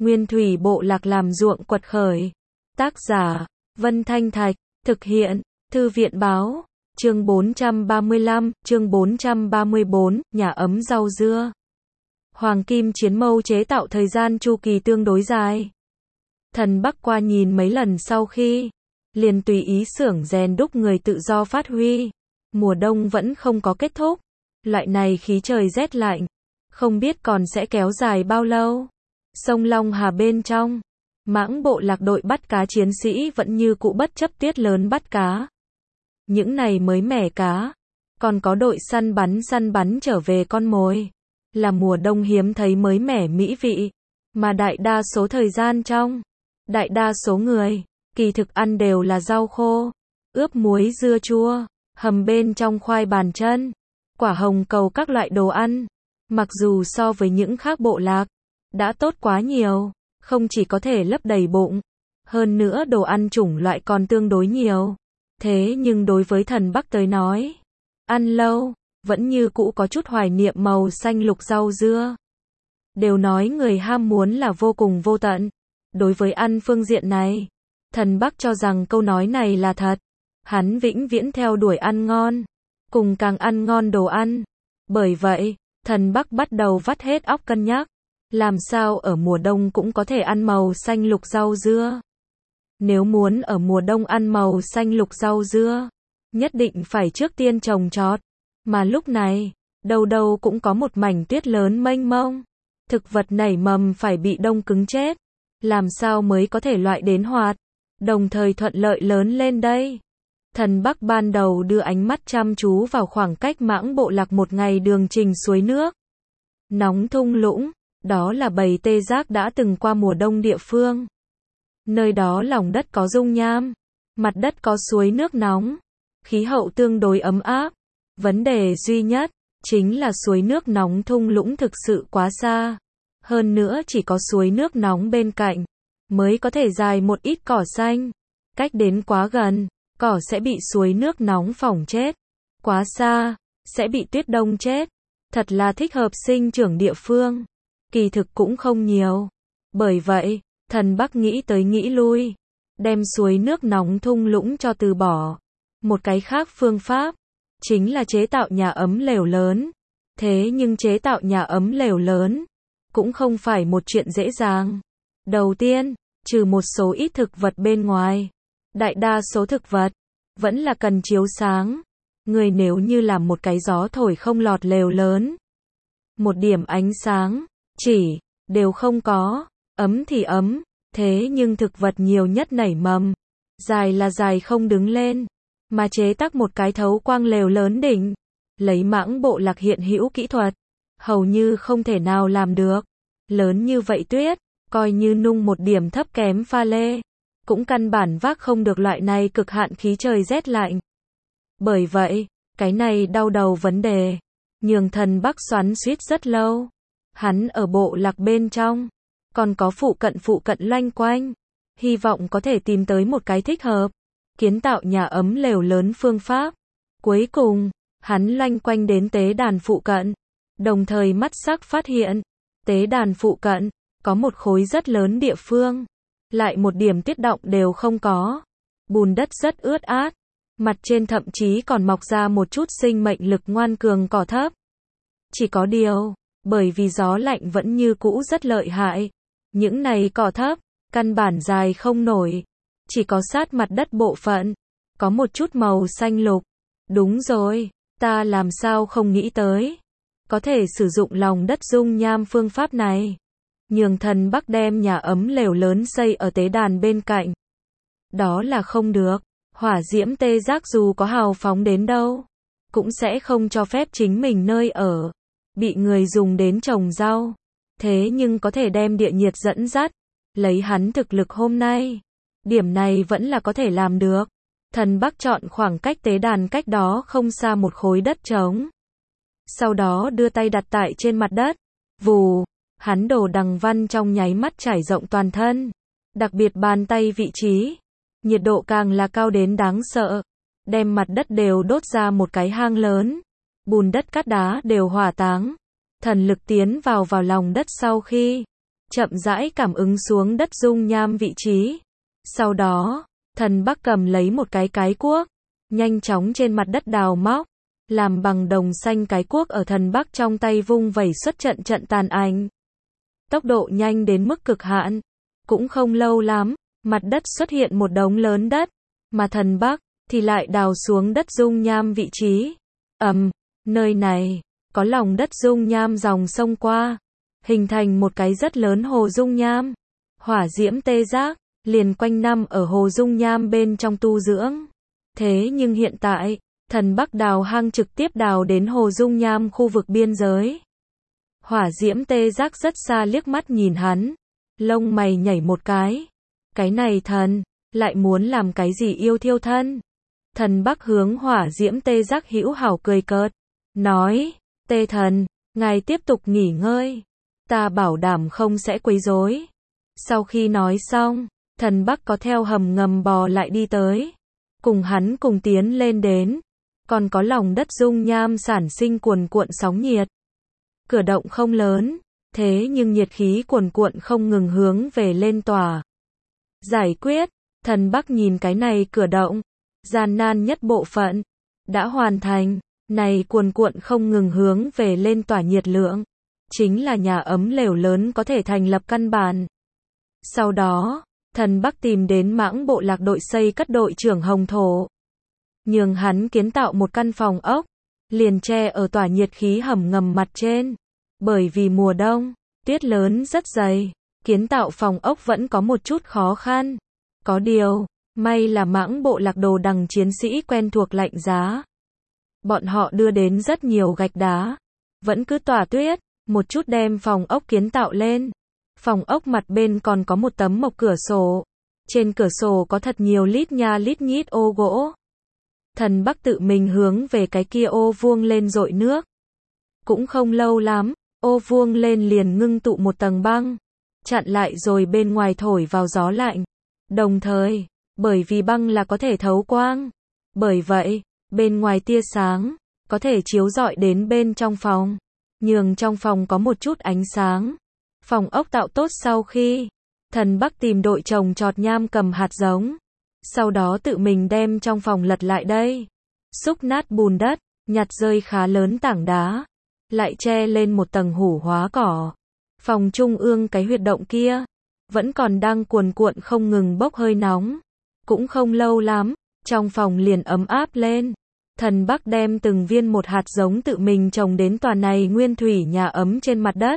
Nguyên thủy bộ lạc làm ruộng quật khởi. Tác giả, Vân Thanh Thạch, thực hiện, Thư viện báo, chương 435, chương 434, nhà ấm rau dưa. Hoàng kim chiến mâu chế tạo thời gian chu kỳ tương đối dài. Thần Bắc qua nhìn mấy lần sau khi, liền tùy ý xưởng rèn đúc người tự do phát huy. Mùa đông vẫn không có kết thúc. Loại này khí trời rét lạnh, không biết còn sẽ kéo dài bao lâu. Sông Long Hà bên trong, Mãng bộ lạc đội bắt cá chiến sĩ vẫn như cũ bất chấp tiết lớn bắt cá. Những này mới mẻ cá, còn có đội săn bắn trở về con mồi, là mùa đông hiếm thấy mới mẻ mỹ vị, mà đại đa số thời gian trong, đại đa số người, kỳ thực ăn đều là rau khô, ướp muối dưa chua, hầm bên trong khoai bàn chân, quả hồng cầu các loại đồ ăn, mặc dù so với những khác bộ lạc, đã tốt quá nhiều, không chỉ có thể lấp đầy bụng, hơn nữa đồ ăn chủng loại còn tương đối nhiều. Thế nhưng đối với Thần Bắc tới nói, ăn lâu, vẫn như cũ có chút hoài niệm màu xanh lục rau dưa. Đều nói người ham muốn là vô cùng vô tận. Đối với ăn phương diện này, Thần Bắc cho rằng câu nói này là thật. Hắn vĩnh viễn theo đuổi ăn ngon, cùng càng ăn ngon đồ ăn. Bởi vậy, Thần Bắc bắt đầu vắt hết óc cân nhắc, làm sao ở mùa đông cũng có thể ăn màu xanh lục rau dưa. Nếu muốn ở mùa đông ăn màu xanh lục rau dưa, nhất định phải trước tiên trồng trọt. Mà lúc này, đâu đâu cũng có một mảnh tuyết lớn mênh mông. Thực vật nảy mầm phải bị đông cứng chết. Làm sao mới có thể loại đến hoạt, đồng thời thuận lợi lớn lên đây? Thần Bắc ban đầu đưa ánh mắt chăm chú vào khoảng cách Mãng bộ lạc một ngày đường trình suối nước. Nóng thung lũng, đó là bầy tê giác đã từng qua mùa đông địa phương. Nơi đó lòng đất có dung nham, mặt đất có suối nước nóng, khí hậu tương đối ấm áp. Vấn đề duy nhất, chính là suối nước nóng thung lũng thực sự quá xa. Hơn nữa chỉ có suối nước nóng bên cạnh, mới có thể dài một ít cỏ xanh. Cách đến quá gần, cỏ sẽ bị suối nước nóng phỏng chết. Quá xa, sẽ bị tuyết đông chết. Thật là thích hợp sinh trưởng địa phương. Kỳ thực cũng không nhiều. Bởi vậy, Thần Bắc nghĩ tới nghĩ lui, đem suối nước nóng thung lũng cho từ bỏ. Một cái khác phương pháp, chính là chế tạo nhà ấm lều lớn. Thế nhưng chế tạo nhà ấm lều lớn, cũng không phải một chuyện dễ dàng. Đầu tiên, trừ một số ít thực vật bên ngoài, đại đa số thực vật, vẫn là cần chiếu sáng. Người nếu như làm một cái gió thổi không lọt lều lớn, một điểm ánh sáng, chỉ, đều không có. Ấm thì ấm, thế nhưng thực vật nhiều nhất nảy mầm, dài là dài không đứng lên, mà chế tác một cái thấu quang lều lớn đỉnh, lấy Mãng bộ lạc hiện hữu kỹ thuật, hầu như không thể nào làm được. Lớn như vậy tuyết, coi như nung một điểm thấp kém pha lê, cũng căn bản vác không được loại này cực hạn khí trời rét lạnh. Bởi vậy, cái này đau đầu vấn đề, nhường Thần Bắc xoắn xuýt rất lâu. Hắn ở bộ lạc bên trong, còn có phụ cận loanh quanh, hy vọng có thể tìm tới một cái thích hợp, kiến tạo nhà ấm lều lớn phương pháp. Cuối cùng, hắn loanh quanh đến tế đàn phụ cận, đồng thời mắt sắc phát hiện, tế đàn phụ cận, có một khối rất lớn địa phương, lại một điểm tuyết động đều không có. Bùn đất rất ướt át, mặt trên thậm chí còn mọc ra một chút sinh mệnh lực ngoan cường cỏ thấp. Chỉ có điều, bởi vì gió lạnh vẫn như cũ rất lợi hại, những này cỏ thấp, căn bản dài không nổi, chỉ có sát mặt đất bộ phận, có một chút màu xanh lục. Đúng rồi, ta làm sao không nghĩ tới, có thể sử dụng lòng đất dung nham phương pháp này, nhường Thần Bắc đem nhà ấm lều lớn xây ở tế đàn bên cạnh. Đó là không được, hỏa diễm tê giác dù có hào phóng đến đâu, cũng sẽ không cho phép chính mình nơi ở bị người dùng đến trồng rau. Thế nhưng có thể đem địa nhiệt dẫn dắt, lấy hắn thực lực hôm nay, điểm này vẫn là có thể làm được. Thần Bắc chọn khoảng cách tế đàn cách đó không xa một khối đất trống. Sau đó đưa tay đặt tại trên mặt đất. Vù, hắn đồ đằng văn trong nháy mắt trải rộng toàn thân. Đặc biệt bàn tay vị trí, nhiệt độ càng là cao đến đáng sợ. Đem mặt đất đều đốt ra một cái hang lớn. Bùn đất cát đá đều hỏa táng. Thần lực tiến vào lòng đất sau khi, chậm rãi cảm ứng xuống đất dung nham vị trí. Sau đó, Thần Bắc cầm lấy một cái cuốc, nhanh chóng trên mặt đất đào móc, làm bằng đồng xanh cái cuốc ở Thần Bắc trong tay vung vẩy xuất trận trận tàn ảnh. Tốc độ nhanh đến mức cực hạn, cũng không lâu lắm, mặt đất xuất hiện một đống lớn đất, mà Thần Bắc thì lại đào xuống đất dung nham vị trí. Nơi này có lòng đất dung nham dòng sông qua, hình thành một cái rất lớn hồ dung nham. Hỏa diễm tê giác liền quanh năm ở hồ dung nham bên trong tu dưỡng. Thế nhưng hiện tại, Thần Bắc đào hang trực tiếp đào đến hồ dung nham khu vực biên giới. Hỏa diễm tê giác rất xa liếc mắt nhìn hắn, lông mày nhảy một cái. Cái này thần, lại muốn làm cái gì yêu thiêu thân? Thần Bắc hướng hỏa diễm tê giác hữu hảo cười cợt, nói, tê thần, ngài tiếp tục nghỉ ngơi, ta bảo đảm không sẽ quấy rối. Sau khi nói xong, Thần Bắc có theo hầm ngầm bò lại đi tới, cùng hắn cùng tiến lên đến, còn có lòng đất dung nham sản sinh cuồn cuộn sóng nhiệt. Cửa động không lớn, thế nhưng nhiệt khí cuồn cuộn không ngừng hướng về lên tỏa. Giải quyết, Thần Bắc nhìn cái này cửa động, gian nan nhất bộ phận đã hoàn thành, này cuồn cuộn không ngừng hướng về lên tỏa nhiệt lượng, chính là nhà ấm lều lớn có thể thành lập căn bản. Sau đó, Thần Bắc tìm đến Mãng Bộ Lạc đội xây cất đội trưởng Hồng Thổ, nhường hắn kiến tạo một căn phòng ốc, liền che ở tỏa nhiệt khí hầm ngầm mặt trên. Bởi vì mùa đông, tuyết lớn rất dày, kiến tạo phòng ốc vẫn có một chút khó khăn. Có điều, may là Mãng Bộ Lạc đồ đằng chiến sĩ quen thuộc lạnh giá. Bọn họ đưa đến rất nhiều gạch đá, vẫn cứ tỏa tuyết, một chút đem phòng ốc kiến tạo lên. Phòng ốc mặt bên còn có một tấm mộc cửa sổ. Trên cửa sổ có thật nhiều lít nha lít nhít ô gỗ. Thần Bắc tự mình hướng về cái kia ô vuông lên dội nước. Cũng không lâu lắm, ô vuông lên liền ngưng tụ một tầng băng, chặn lại rồi bên ngoài thổi vào gió lạnh. Đồng thời, bởi vì băng là có thể thấu quang, bởi vậy, bên ngoài tia sáng có thể chiếu rọi đến bên trong phòng, nhường trong phòng có một chút ánh sáng. Phòng ốc tạo tốt sau khi, Thần Bắc tìm đội trồng trọt nham cầm hạt giống, sau đó tự mình đem trong phòng lật lại đây, xúc nát bùn đất, nhặt rơi khá lớn tảng đá, lại che lên một tầng hủ hóa cỏ. Phòng trung ương cái huyệt động kia vẫn còn đang cuồn cuộn không ngừng bốc hơi nóng. Cũng không lâu lắm, trong phòng liền ấm áp lên. Thần Bắc đem từng viên một hạt giống tự mình trồng đến tòa này nguyên thủy nhà ấm trên mặt đất,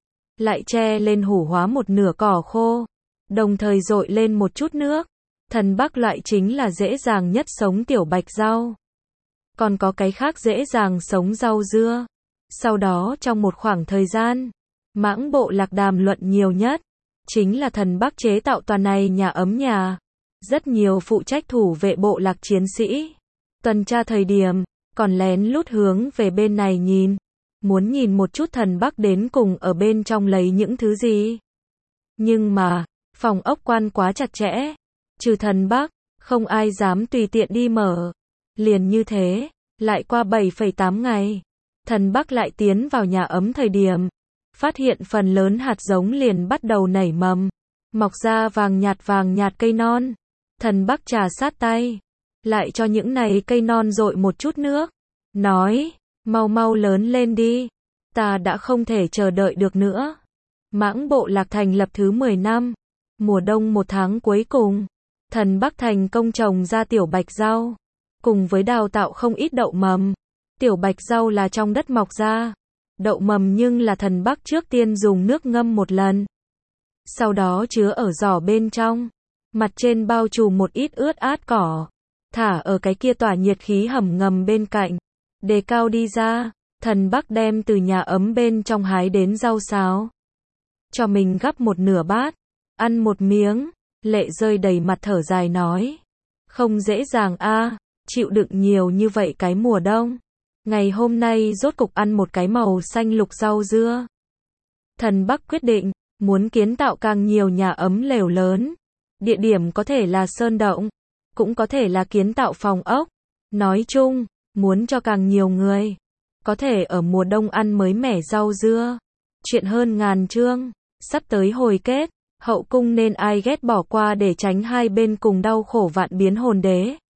lại che lên hủ hóa một nửa cỏ khô, đồng thời dội lên một chút nước. Thần Bắc loại chính là dễ dàng nhất sống tiểu bạch rau, còn có cái khác dễ dàng sống rau dưa. Sau đó trong một khoảng thời gian, Mãng Bộ Lạc đàm luận nhiều nhất chính là Thần Bắc chế tạo tòa này nhà ấm nhà. Rất nhiều phụ trách thủ vệ bộ lạc chiến sĩ tuần tra thời điểm còn lén lút hướng về bên này nhìn, muốn nhìn một chút Thần Bắc đến cùng ở bên trong lấy những thứ gì. Nhưng mà, phòng ốc quan quá chặt chẽ, trừ Thần Bắc, không ai dám tùy tiện đi mở. Liền như thế, lại qua 7,8 ngày, Thần Bắc lại tiến vào nhà ấm thời điểm, phát hiện phần lớn hạt giống liền bắt đầu nảy mầm, mọc ra vàng nhạt cây non. Thần Bắc trà sát tay, lại cho những này cây non dội một chút nước, nói, mau mau lớn lên đi, ta đã không thể chờ đợi được nữa. Mãng Bộ Lạc thành lập thứ 10 năm, mùa đông 1 tháng cuối cùng, Thần Bắc thành công trồng ra tiểu bạch rau, cùng với đào tạo không ít đậu mầm. Tiểu bạch rau là trong đất mọc ra, đậu mầm nhưng là Thần Bắc trước tiên dùng nước ngâm một lần, sau đó chứa ở giỏ bên trong, mặt trên bao trùm một ít ướt át cỏ, thả ở cái kia tỏa nhiệt khí hầm ngầm bên cạnh, đề cao đi ra. Thần Bắc đem từ nhà ấm bên trong hái đến rau sáo, cho mình gắp một nửa bát, ăn một miếng, lệ rơi đầy mặt thở dài nói, không dễ dàng a, chịu đựng nhiều như vậy cái mùa đông. Ngày hôm nay rốt cục ăn một cái màu xanh lục rau dưa. Thần Bắc quyết định, muốn kiến tạo càng nhiều nhà ấm lều lớn. Địa điểm có thể là sơn động, cũng có thể là kiến tạo phòng ốc. Nói chung, muốn cho càng nhiều người có thể ở mùa đông ăn mới mẻ rau dưa. Chuyện hơn ngàn chương. Sắp tới hồi kết, hậu cung nên ai ghét bỏ qua để tránh hai bên cùng đau khổ vạn biến hồn đế.